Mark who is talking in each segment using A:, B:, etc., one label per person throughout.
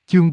A: Chương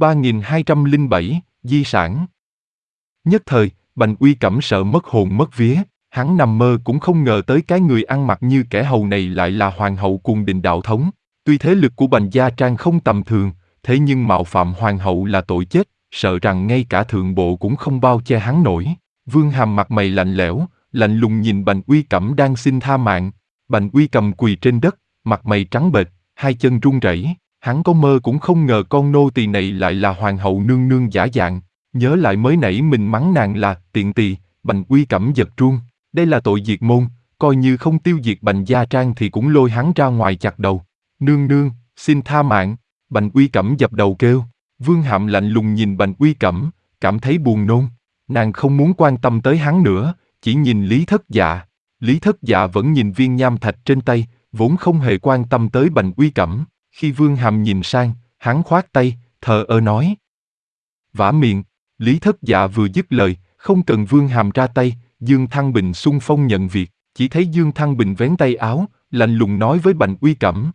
A: 3207, Di sản. Nhất thời, Bành Uy Cẩm sợ mất hồn mất vía, hắn nằm mơ cũng không ngờ tới cái người ăn mặc như kẻ hầu này lại là hoàng hậu Cuồng Đình đạo thống. Tuy thế lực của Bành Gia Trang không tầm thường, thế nhưng mạo phạm hoàng hậu là tội chết, sợ rằng ngay cả thượng bộ cũng không bao che hắn nổi. Vương Hàm mặt mày lạnh lẽo, lạnh lùng nhìn Bành Uy Cẩm đang xin tha mạng. Bành Uy cầm quỳ trên đất, mặt mày trắng bệch, hai chân run rẩy. Hắn có mơ cũng không ngờ con nô tỳ này lại là hoàng hậu nương nương giả dạng. Nhớ lại mới nãy mình mắng nàng là tiện tỳ, Bành Uy Cẩm giật run. Đây là tội diệt môn, coi như không tiêu diệt Bành Gia Trang thì cũng lôi hắn ra ngoài chặt đầu. Nương nương, xin tha mạng. Bành Uy Cẩm dập đầu kêu. Vương Hàm lạnh lùng nhìn Bành Uy Cẩm, cảm thấy buồn nôn. Nàng không muốn quan tâm tới hắn nữa, chỉ nhìn Lý Thất Dạ. Lý Thất Dạ vẫn nhìn viên nham thạch trên tay, vốn không hề quan tâm tới Bành Uy Cẩm. Khi Vương Hàm nhìn sang, hắn khoát tay, thờ ơ nói. Vả miệng. Lý Thất Dạ vừa dứt lời, không cần Vương Hàm ra tay, Dương Thăng Bình xung phong nhận việc. Chỉ thấy Dương Thăng Bình vén tay áo, lạnh lùng nói với Bành Uy Cẩm.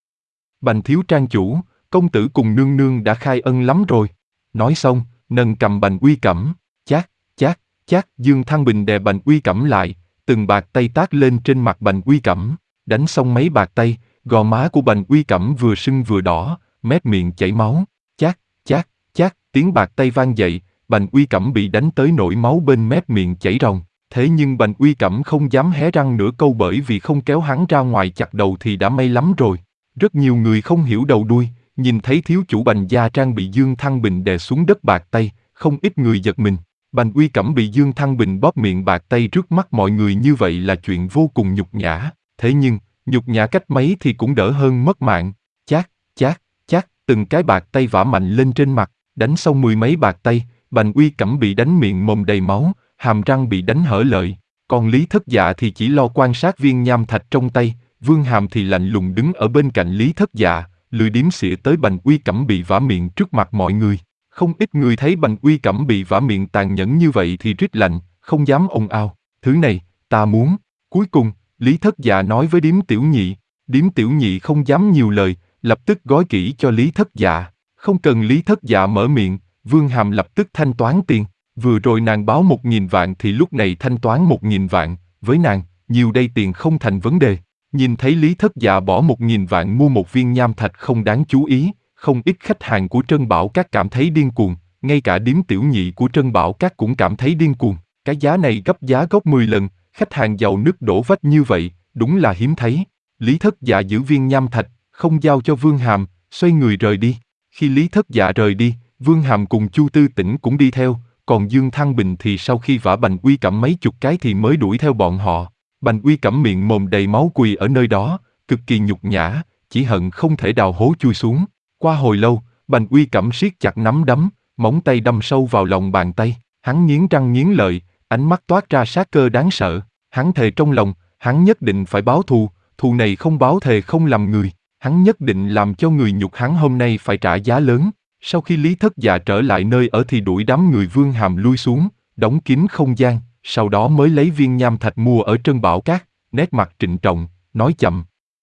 A: Bành thiếu trang chủ, công tử cùng nương nương đã khai ân lắm rồi. Nói xong, nâng cầm Bành Uy Cẩm, chát, chát, chát. Dương Thăng Bình đè Bành Uy Cẩm lại, từng bạt tay tát lên trên mặt Bành Uy Cẩm. Đánh xong mấy bạt tay, gò má của Bành Uy Cẩm vừa sưng vừa đỏ, mép miệng chảy máu. Chát, chát, chát, tiếng bạt tay vang dậy, Bành Uy Cẩm bị đánh tới nỗi máu bên mép miệng chảy ròng. Thế nhưng Bành Uy Cẩm không dám hé răng nửa câu bởi vì không kéo hắn ra ngoài chặt đầu thì đã may lắm rồi. Rất nhiều người không hiểu đầu đuôi, nhìn thấy thiếu chủ Bành Gia Trang bị Dương Thăng Bình đè xuống đất bạt tay, không ít người giật mình. Bành Uy Cẩm bị Dương Thăng Bình bóp miệng bạt tay trước mắt mọi người như vậy là chuyện vô cùng nhục nhã. Thế nhưng, nhục nhã cách mấy thì cũng đỡ hơn mất mạng. Chát, chát, chát, từng cái bạt tay vả mạnh lên trên mặt, đánh xong mười mấy bạt tay, Bành Uy Cẩm bị đánh miệng mồm đầy máu, hàm răng bị đánh hở lợi. Còn Lý Thất Dạ thì chỉ lo quan sát viên nham thạch trong tay, Vương Hàm thì lạnh lùng đứng ở bên cạnh Lý Thất Dạ, lười điếm xỉa tới Bành Uy Cẩm bị vả miệng trước mặt mọi người. Không ít người thấy Bành Uy Cẩm bị vả miệng tàn nhẫn như vậy thì rít lạnh, không dám ồn ào. Thứ này, ta muốn. Cuối cùng, Lý Thất Dạ nói với điếm tiểu nhị. Điếm tiểu nhị không dám nhiều lời, lập tức gói kỹ cho Lý Thất Dạ. Không cần Lý Thất Dạ mở miệng, Vương Hàm lập tức thanh toán tiền. Vừa rồi nàng báo 1.000 vạn thì lúc này thanh toán 1.000 vạn, với nàng, nhiều đây tiền không thành vấn đề. Nhìn thấy Lý Thất Dạ bỏ 1.000 vạn mua một viên nham thạch không đáng chú ý, không ít khách hàng của Trân Bảo Các cảm thấy điên cuồng, ngay cả điếm tiểu nhị của Trân Bảo Các cũng cảm thấy điên cuồng. Cái giá này gấp giá gốc 10 lần, khách hàng giàu nứt đổ vách như vậy, đúng là hiếm thấy. Lý Thất Dạ giữ viên nham thạch, không giao cho Vương Hàm, xoay người rời đi. Khi Lý Thất Dạ rời đi, Vương Hàm cùng Chu Tư Tĩnh cũng đi theo, còn Dương Thăng Bình thì sau khi vả Bành Uy Cẩm mấy chục cái thì mới đuổi theo bọn họ. Bành Uy Cẩm miệng mồm đầy máu quỳ ở nơi đó, cực kỳ nhục nhã, chỉ hận không thể đào hố chui xuống. Qua hồi lâu, Bành Uy Cẩm siết chặt nắm đấm, móng tay đâm sâu vào lòng bàn tay. Hắn nghiến răng nghiến lợi, ánh mắt toát ra sát cơ đáng sợ. Hắn thề trong lòng, hắn nhất định phải báo thù, thù này không báo thề không làm người. Hắn nhất định làm cho người nhục hắn hôm nay phải trả giá lớn. Sau khi Lý Thất Dạ trở lại nơi ở thì đuổi đám người Vương Hàm lui xuống, đóng kín không gian, sau đó mới lấy viên nham thạch mua ở Trân Bảo Các, nét mặt trịnh trọng, nói chậm.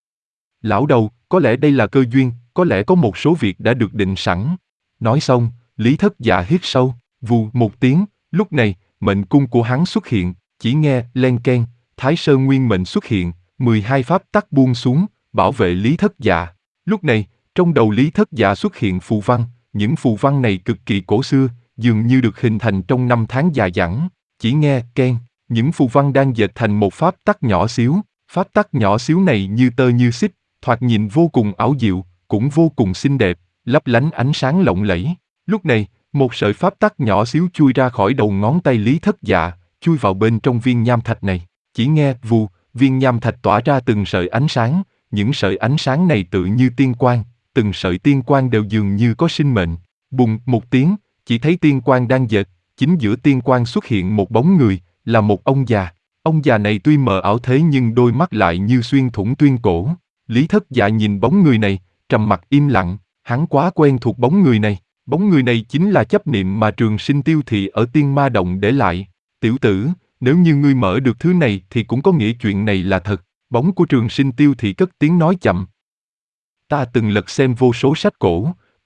A: Lão đầu, có lẽ đây là cơ duyên, có lẽ có một số việc đã được định sẵn. Nói xong, Lý Thất Dạ hít sâu, vù một tiếng, lúc này, mệnh cung của hắn xuất hiện, chỉ nghe len keng, Thái Sơn Nguyên mệnh xuất hiện, 12 pháp tắc buông xuống, bảo vệ Lý Thất Dạ. Lúc này, trong đầu Lý Thất Dạ xuất hiện phù văn, những phù văn này cực kỳ cổ xưa, dường như được hình thành trong năm tháng dài dẳng. Chỉ nghe keng, những phù văn đang dệt thành một pháp tắc nhỏ xíu. Pháp tắc nhỏ xíu này như tơ như xích, thoạt nhìn vô cùng ảo diệu, cũng vô cùng xinh đẹp, lấp lánh ánh sáng lộng lẫy. Lúc này, một sợi pháp tắc nhỏ xíu chui ra khỏi đầu ngón tay Lý Thất Dạ, chui vào bên trong viên nham thạch này. Chỉ nghe vù, viên nham thạch tỏa ra từng sợi ánh sáng, những sợi ánh sáng này tự như tiên quang, từng sợi tiên quang đều dường như có sinh mệnh. Bùng một tiếng, chỉ thấy tiên quang đang dệt, chính giữa tiên quang xuất hiện một bóng người, là một ông già. Ông già này tuy mờ ảo thế nhưng đôi mắt lại như xuyên thủng tuyên cổ. Lý Thất Dạ nhìn bóng người này, trầm mặc im lặng, hắn quá quen thuộc bóng người này. Bóng người này chính là chấp niệm mà Trường Sinh Tiêu Thị ở Tiên Ma Động để lại. Tiểu tử, nếu như ngươi mở được thứ này thì cũng có nghĩa chuyện này là thật. Bóng của Trường Sinh Tiêu Thị cất tiếng nói chậm. Ta từng lật xem vô số sách cổ,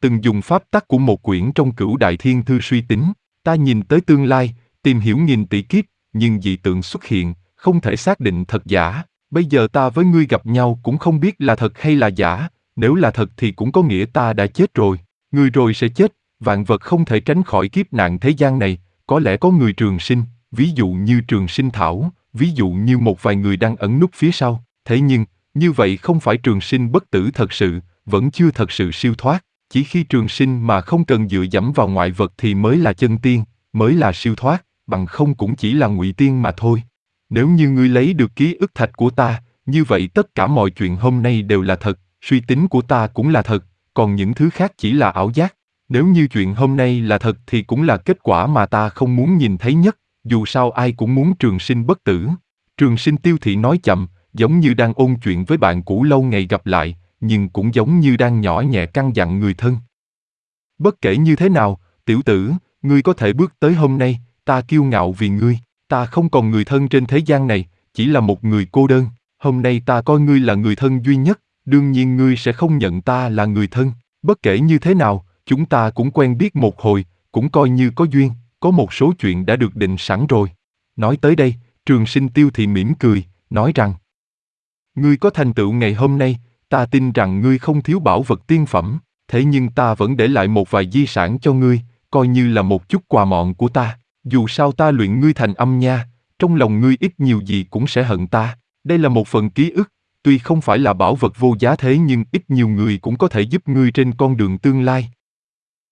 A: từng dùng pháp tắc của một quyển trong Cửu Đại Thiên Thư suy tính. Ta nhìn tới tương lai, tìm hiểu nghìn tỷ kiếp, nhưng dị tượng xuất hiện, không thể xác định thật giả. Bây giờ ta với ngươi gặp nhau cũng không biết là thật hay là giả, nếu là thật thì cũng có nghĩa ta đã chết rồi. Ngươi rồi sẽ chết, vạn vật không thể tránh khỏi kiếp nạn thế gian này, có lẽ có người trường sinh, ví dụ như Trường Sinh Thảo, ví dụ như một vài người đang ẩn núp phía sau. Thế nhưng, như vậy không phải trường sinh bất tử thật sự, vẫn chưa thật sự siêu thoát. Chỉ khi trường sinh mà không cần dựa dẫm vào ngoại vật thì mới là chân tiên, mới là siêu thoát, bằng không cũng chỉ là ngụy tiên mà thôi. Nếu như ngươi lấy được ký ức thạch của ta, như vậy tất cả mọi chuyện hôm nay đều là thật, suy tính của ta cũng là thật, còn những thứ khác chỉ là ảo giác. Nếu như chuyện hôm nay là thật thì cũng là kết quả mà ta không muốn nhìn thấy nhất, dù sao ai cũng muốn trường sinh bất tử. Trường Sinh Tiêu Thị nói chậm, giống như đang ôn chuyện với bạn cũ lâu ngày gặp lại, nhưng cũng giống như đang nhỏ nhẹ căn dặn người thân. Bất kể như thế nào, tiểu tử, ngươi có thể bước tới hôm nay, ta kiêu ngạo vì ngươi, ta không còn người thân trên thế gian này, chỉ là một người cô đơn. Hôm nay ta coi ngươi là người thân duy nhất, đương nhiên ngươi sẽ không nhận ta là người thân. Bất kể như thế nào, chúng ta cũng quen biết một hồi, cũng coi như có duyên, có một số chuyện đã được định sẵn rồi. Nói tới đây, Trường Sinh Tiêu Thị mỉm cười, nói rằng: ngươi có thành tựu ngày hôm nay, ta tin rằng ngươi không thiếu bảo vật tiên phẩm, thế nhưng ta vẫn để lại một vài di sản cho ngươi, coi như là một chút quà mọn của ta. Dù sao ta luyện ngươi thành âm nha, trong lòng ngươi ít nhiều gì cũng sẽ hận ta. Đây là một phần ký ức, tuy không phải là bảo vật vô giá thế nhưng ít nhiều người cũng có thể giúp ngươi trên con đường tương lai.